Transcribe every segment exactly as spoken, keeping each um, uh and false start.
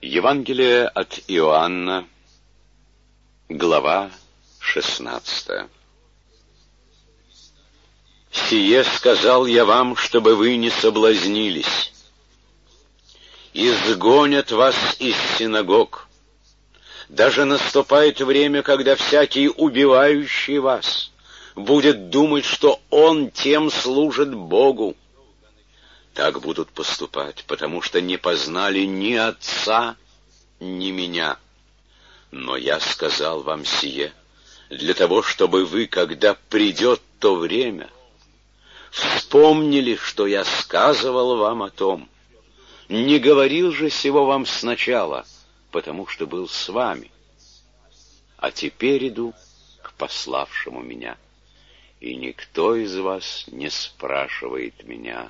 Евангелие от Иоанна, глава шестнадцатая. «Сие сказал я вам, чтобы вы не соблазнились. Изгонят вас из синагог. Даже наступает время, когда всякий, убивающий вас, будет думать, что он тем служит Богу. Так будут поступать, потому что не познали ни Отца, ни Меня. Но я сказал вам сие, для того, чтобы вы, когда придет то время, вспомнили, что я сказывал вам о том. Не говорил же сего вам сначала, потому что был с вами. А теперь иду к пославшему меня, и никто из вас не спрашивает меня: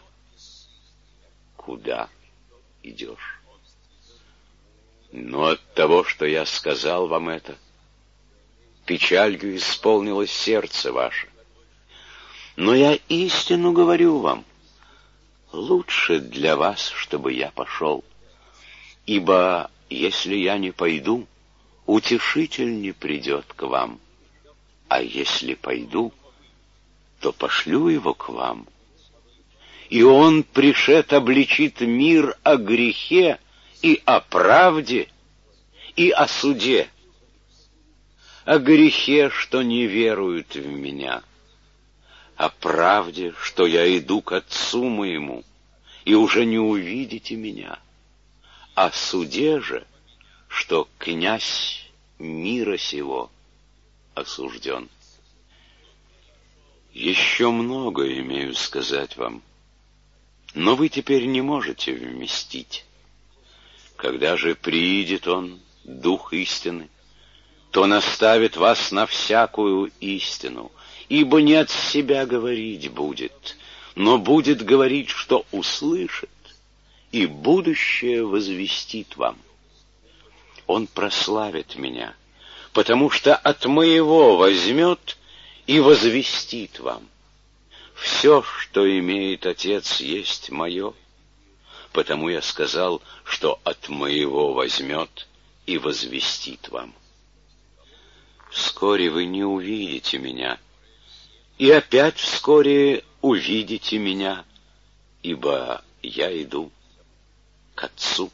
куда идешь? Но от того, что я сказал вам это, печалью исполнилось сердце ваше. Но я истину говорю вам, лучше для вас, чтобы я пошел. Ибо если я не пойду, утешитель не придет к вам. А если пойду, то пошлю его к вам. И он, пришед, обличит мир о грехе и о правде, и о суде. О грехе, что не веруют в меня, о правде, что я иду к Отцу моему, и уже не увидите меня, о суде же, что князь мира сего осужден. Еще много имею сказать вам, но вы теперь не можете вместить. Когда же приидет Он, Дух истины, то наставит вас на всякую истину, ибо не от себя говорить будет, но будет говорить, что услышит, и будущее возвестит вам. Он прославит меня, потому что от моего возьмет и возвестит вам. Все, что имеет Отец, есть мое, потому я сказал, что от моего возьмет и возвестит вам. Вскоре вы не увидите меня, и опять вскоре увидите меня, ибо я иду к Отцу».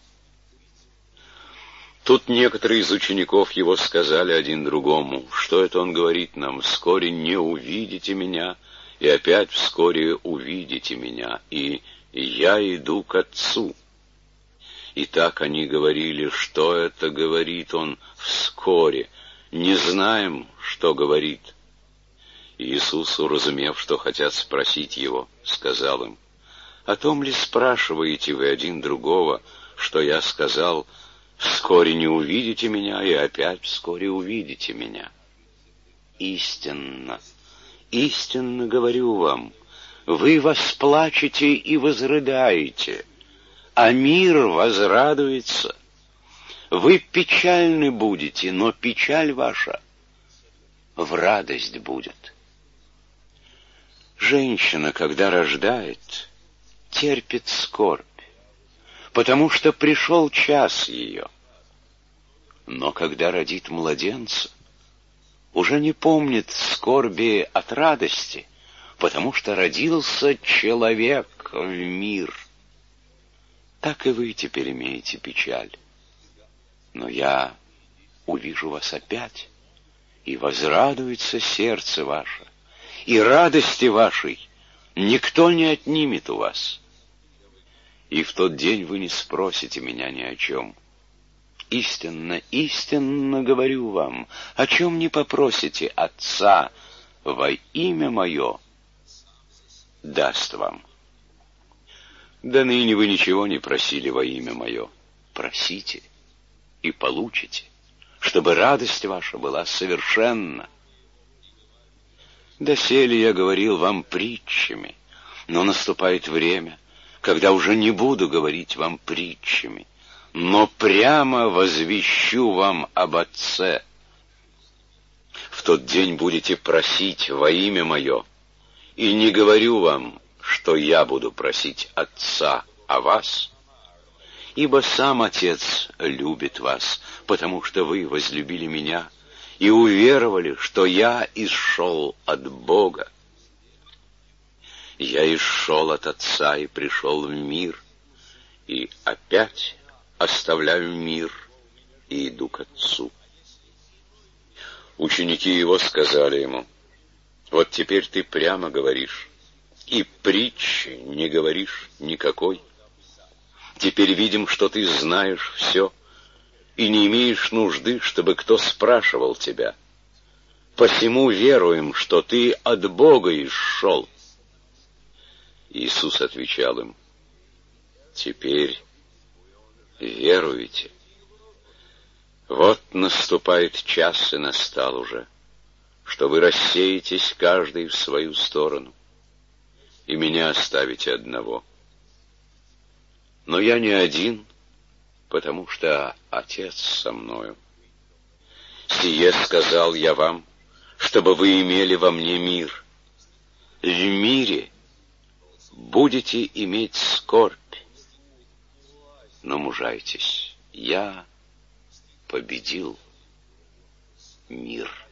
Тут некоторые из учеников его сказали один другому: что это он говорит нам: вскоре не увидите меня, и опять вскоре увидите меня, и я иду к Отцу. И так они говорили: что это говорит он вскоре, не знаем, что говорит. Иисус, уразумев, что хотят спросить его, сказал им: о том ли спрашиваете вы один другого, что я сказал: вскоре не увидите меня, и опять вскоре увидите меня? Истинно, истинно говорю вам, вы восплачете и возрыдаете, а мир возрадуется. Вы печальны будете, но печаль ваша в радость будет. Женщина, когда рождает, терпит скорбь, потому что пришел час ее. Но когда родит младенца, уже не помнит скорби от радости, потому что родился человек в мир. Так и вы теперь имеете печаль. Но я увижу вас опять, и возрадуется сердце ваше, и радости вашей никто не отнимет у вас. И в тот день вы не спросите меня ни о чем. Истинно, истинно говорю вам, о чем не попросите Отца во имя Мое, даст вам. Да ныне вы ничего не просили во имя Мое. Просите и получите, чтобы радость ваша была совершенна. Доселе я говорил вам притчами, но наступает время, когда уже не буду говорить вам притчами, но прямо возвещу вам об Отце. В тот день будете просить во имя Мое, и не говорю вам, что я буду просить Отца о вас, ибо сам Отец любит вас, потому что вы возлюбили меня и уверовали, что я исшел от Бога. Я исшел от Отца и пришел в мир, и опять оставляю мир и иду к Отцу». Ученики его сказали ему: «Вот теперь ты прямо говоришь, и притчи не говоришь никакой. Теперь видим, что ты знаешь все, и не имеешь нужды, чтобы кто спрашивал тебя. Посему веруем, что ты от Бога исшел». Иисус отвечал им: «Теперь веруете? Вот наступает час, и настал уже, что вы рассеетесь каждый в свою сторону, и меня оставите одного. Но я не один, потому что Отец со мною. Сие сказал я вам, чтобы вы имели во мне мир. В мире будете иметь скорбь, но мужайтесь, я победил мир».